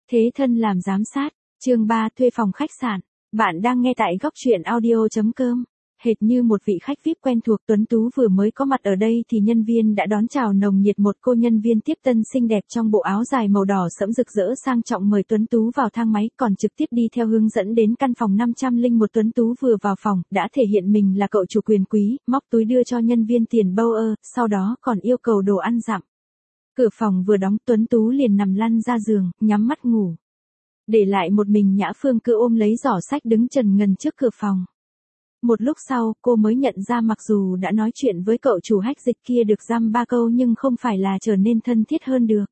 Thế thân làm giám sát, chương 3 thuê phòng khách sạn. Bạn đang nghe tại góc truyện audio.com. Hệt như một vị khách VIP quen thuộc, Tuấn Tú vừa mới có mặt ở đây thì nhân viên đã đón chào nồng nhiệt. Một cô nhân viên tiếp tân xinh đẹp trong bộ áo dài màu đỏ sẫm rực rỡ sang trọng mời Tuấn Tú vào thang máy, còn trực tiếp đi theo hướng dẫn đến căn phòng 501. Tuấn Tú vừa vào phòng, đã thể hiện mình là cậu chủ quyền quý, móc túi đưa cho nhân viên tiền bâu sau đó còn yêu cầu đồ ăn dặm. Cửa phòng vừa đóng, Tuấn Tú liền nằm lăn ra giường, nhắm mắt ngủ. Để lại một mình Nhã Phương cứ ôm lấy giỏ sách đứng chần ngần trước cửa phòng. Một lúc sau, cô mới nhận ra mặc dù đã nói chuyện với cậu chủ hách dịch kia được dăm ba câu nhưng không phải là trở nên thân thiết hơn được.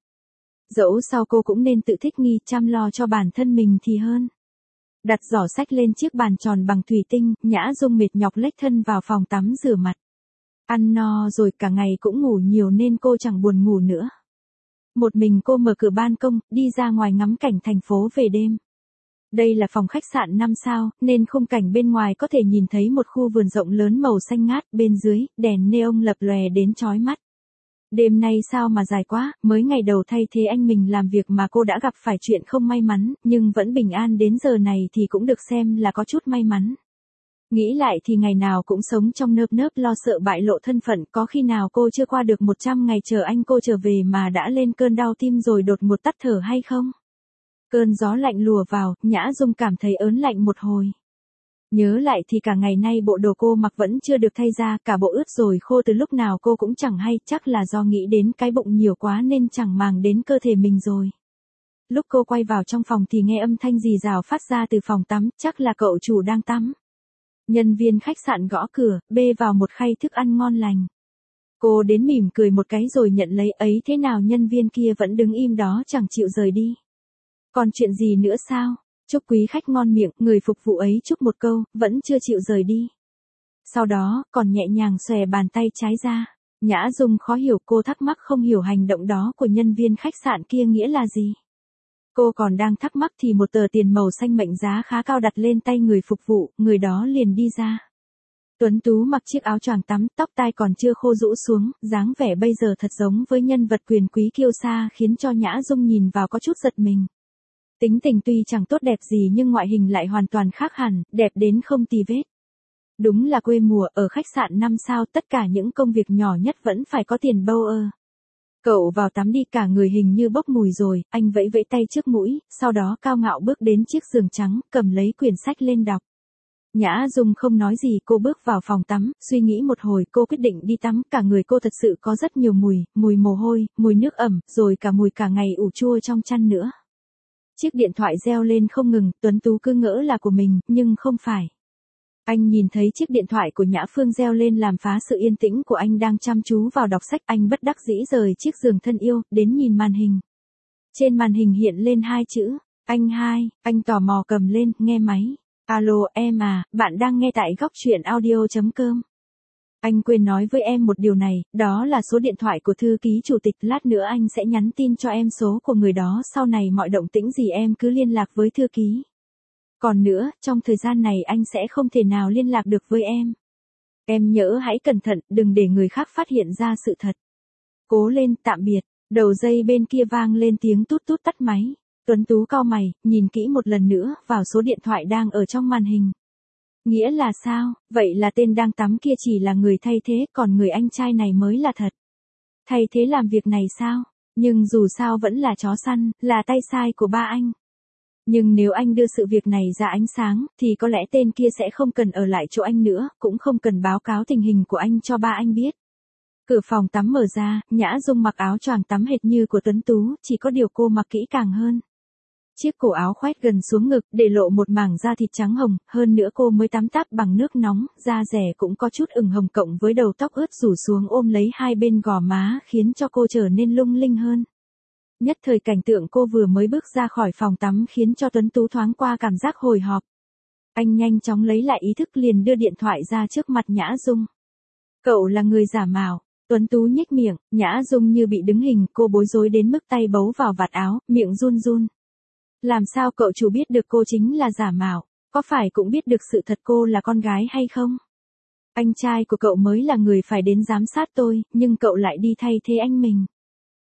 Dẫu sao cô cũng nên tự thích nghi, chăm lo cho bản thân mình thì hơn. Đặt giỏ sách lên chiếc bàn tròn bằng thủy tinh, Nhã Dung mệt nhọc lếch thân vào phòng tắm rửa mặt. Ăn no rồi, cả ngày cũng ngủ nhiều nên cô chẳng buồn ngủ nữa. Một mình cô mở cửa ban công, đi ra ngoài ngắm cảnh thành phố về đêm. Đây là phòng khách sạn 5 sao, nên khung cảnh bên ngoài có thể nhìn thấy một khu vườn rộng lớn màu xanh ngát, bên dưới, đèn neon lập lòe đến chói mắt. Đêm nay sao mà dài quá, mới ngày đầu thay thế anh mình làm việc mà cô đã gặp phải chuyện không may mắn, nhưng vẫn bình an đến giờ này thì cũng được xem là có chút may mắn. Nghĩ lại thì ngày nào cũng sống trong nơm nớp lo sợ bại lộ thân phận, có khi nào cô chưa qua được 100 ngày chờ anh cô trở về mà đã lên cơn đau tim rồi đột ngột tắt thở hay không? Cơn gió lạnh lùa vào, Nhã Dung cảm thấy ớn lạnh một hồi. Nhớ lại thì cả ngày nay bộ đồ cô mặc vẫn chưa được thay ra, cả bộ ướt rồi khô từ lúc nào cô cũng chẳng hay, chắc là do nghĩ đến cái bụng nhiều quá nên chẳng màng đến cơ thể mình rồi. Lúc cô quay vào trong phòng thì nghe âm thanh rì rào phát ra từ phòng tắm, chắc là cậu chủ đang tắm. Nhân viên khách sạn gõ cửa, bê vào một khay thức ăn ngon lành. Cô đến mỉm cười một cái rồi nhận lấy, ấy thế nào nhân viên kia vẫn đứng im đó chẳng chịu rời đi. Còn chuyện gì nữa sao? Chúc quý khách ngon miệng, người phục vụ ấy chúc một câu, vẫn chưa chịu rời đi. Sau đó, còn nhẹ nhàng xòe bàn tay trái ra. Nhã Dung khó hiểu, cô thắc mắc không hiểu hành động đó của nhân viên khách sạn kia nghĩa là gì. Cô còn đang thắc mắc thì một tờ tiền màu xanh mệnh giá khá cao đặt lên tay người phục vụ, người đó liền đi ra. Tuấn Tú mặc chiếc áo choàng tắm, tóc tai còn chưa khô rũ xuống, dáng vẻ bây giờ thật giống với nhân vật quyền quý kiêu sa khiến cho Nhã Dung nhìn vào có chút giật mình. Tính tình tuy chẳng tốt đẹp gì nhưng ngoại hình lại hoàn toàn khác hẳn, đẹp đến không tì vết. Đúng là quê mùa, ở khách sạn 5 sao tất cả những công việc nhỏ nhất vẫn phải có tiền bâu Cậu vào tắm đi, cả người hình như bốc mùi rồi, anh vẫy vẫy tay trước mũi, sau đó cao ngạo bước đến chiếc giường trắng, cầm lấy quyển sách lên đọc. Nhã Dung không nói gì, cô bước vào phòng tắm, suy nghĩ một hồi cô quyết định đi tắm, cả người cô thật sự có rất nhiều mùi, mùi mồ hôi, mùi nước ẩm, rồi cả mùi cả ngày ủ chua trong chăn nữa. Chiếc điện thoại reo lên không ngừng, Tuấn Tú cứ ngỡ là của mình, nhưng không phải. Anh nhìn thấy chiếc điện thoại của Nhã Phương reo lên làm phá sự yên tĩnh của anh đang chăm chú vào đọc sách, anh bất đắc dĩ rời chiếc giường thân yêu, đến nhìn màn hình. Trên màn hình hiện lên hai chữ, anh tò mò cầm lên, nghe máy. Alo em à, bạn đang nghe tại góc truyện audio.com. Anh quên nói với em một điều này, đó là số điện thoại của thư ký chủ tịch, lát nữa anh sẽ nhắn tin cho em số của người đó, sau này mọi động tĩnh gì em cứ liên lạc với thư ký. Còn nữa, trong thời gian này anh sẽ không thể nào liên lạc được với em. Em nhớ hãy cẩn thận, đừng để người khác phát hiện ra sự thật. Cố lên, tạm biệt. Đầu dây bên kia vang lên tiếng tút tút tắt máy. Tuấn Tú cau mày, nhìn kỹ một lần nữa vào số điện thoại đang ở trong màn hình. Nghĩa là sao? Vậy là tên đang tắm kia chỉ là người thay thế, còn người anh trai này mới là thật. Thay thế làm việc này sao? Nhưng dù sao vẫn là chó săn, là tay sai của ba anh. Nhưng nếu anh đưa sự việc này ra ánh sáng, thì có lẽ tên kia sẽ không cần ở lại chỗ anh nữa, cũng không cần báo cáo tình hình của anh cho ba anh biết. Cửa phòng tắm mở ra, Nhã Dung mặc áo choàng tắm hệt như của Tuấn Tú, chỉ có điều cô mặc kỹ càng hơn. Chiếc cổ áo khoét gần xuống ngực, để lộ một mảng da thịt trắng hồng, hơn nữa cô mới tắm táp bằng nước nóng, da rẻ cũng có chút ửng hồng cộng với đầu tóc ướt rủ xuống ôm lấy hai bên gò má khiến cho cô trở nên lung linh hơn. Nhất thời cảnh tượng cô vừa mới bước ra khỏi phòng tắm khiến cho Tuấn Tú thoáng qua cảm giác hồi hộp. Anh nhanh chóng lấy lại ý thức liền đưa điện thoại ra trước mặt Nhã Dung. Cậu là người giả mạo. Tuấn Tú nhếch miệng, Nhã Dung như bị đứng hình, cô bối rối đến mức tay bấu vào vạt áo, miệng run run. Làm sao cậu chủ biết được cô chính là giả mạo? Có phải cũng biết được sự thật cô là con gái hay không? Anh trai của cậu mới là người phải đến giám sát tôi, nhưng cậu lại đi thay thế anh mình.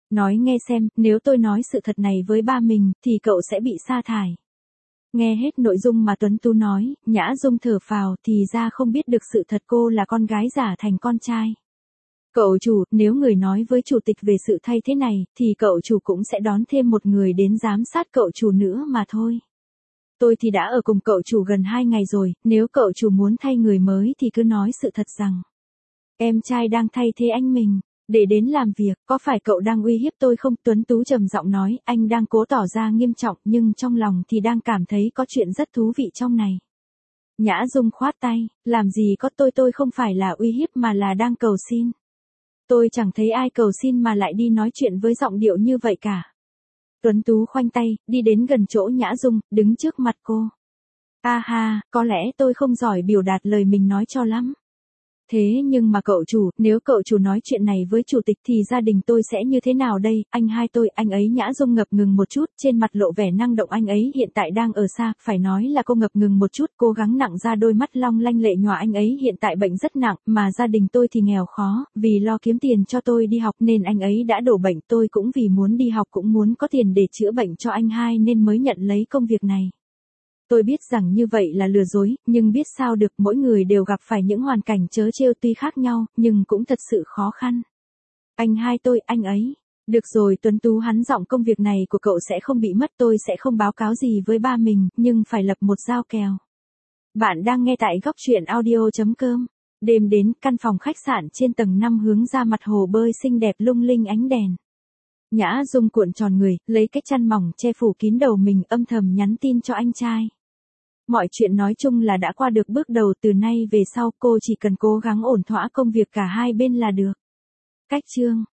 Nói nghe xem, nếu tôi nói sự thật này với ba mình, thì cậu sẽ bị sa thải. Nghe hết nội dung mà Tuấn Tú nói, Nhã Dung thở phào, thì ra không biết được sự thật cô là con gái giả thành con trai. Cậu chủ, nếu người nói với chủ tịch về sự thay thế này, thì cậu chủ cũng sẽ đón thêm một người đến giám sát cậu chủ nữa mà thôi. Tôi thì đã ở cùng cậu chủ gần 2 ngày rồi, nếu cậu chủ muốn thay người mới thì cứ nói sự thật rằng em trai đang thay thế anh mình, để đến làm việc, có phải cậu đang uy hiếp tôi không? Tuấn Tú trầm giọng nói, anh đang cố tỏ ra nghiêm trọng nhưng trong lòng thì đang cảm thấy có chuyện rất thú vị trong này. Nhã Dung khoát tay, làm gì có, tôi không phải là uy hiếp mà là đang cầu xin. Tôi chẳng thấy ai cầu xin mà lại đi nói chuyện với giọng điệu như vậy cả. Tuấn Tú khoanh tay, đi đến gần chỗ Nhã Dung, đứng trước mặt cô. A ha, có lẽ tôi không giỏi biểu đạt lời mình nói cho lắm. Thế nhưng mà cậu chủ, nếu cậu chủ nói chuyện này với chủ tịch thì gia đình tôi sẽ như thế nào đây? Anh hai tôi, anh ấy. Nhã Dung ngập ngừng một chút, trên mặt lộ vẻ năng động. Anh ấy hiện tại đang ở xa, phải nói là cô ngập ngừng một chút, cố gắng nặng ra đôi mắt long lanh lệ nhòa. Anh ấy hiện tại bệnh rất nặng, mà gia đình tôi thì nghèo khó, vì lo kiếm tiền cho tôi đi học nên anh ấy đã đổ bệnh. Tôi cũng vì muốn đi học cũng muốn có tiền để chữa bệnh cho anh hai nên mới nhận lấy công việc này. Tôi biết rằng như vậy là lừa dối, nhưng biết sao được, mỗi người đều gặp phải những hoàn cảnh trớ trêu tuy khác nhau, nhưng cũng thật sự khó khăn. Anh hai tôi, anh ấy. Được rồi Tuấn Tú, hắn giọng, công việc này của cậu sẽ không bị mất, tôi sẽ không báo cáo gì với ba mình, nhưng phải lập một giao kèo. Bạn đang nghe tại góc truyện audio.com. Đêm đến, căn phòng khách sạn trên tầng 5 hướng ra mặt hồ bơi xinh đẹp lung linh ánh đèn. Nhã Dung cuộn tròn người, lấy cái chăn mỏng che phủ kín đầu mình, âm thầm nhắn tin cho anh trai. Mọi chuyện nói chung là đã qua được bước đầu, từ nay về sau cô chỉ cần cố gắng ổn thỏa công việc cả hai bên là được. Cách chương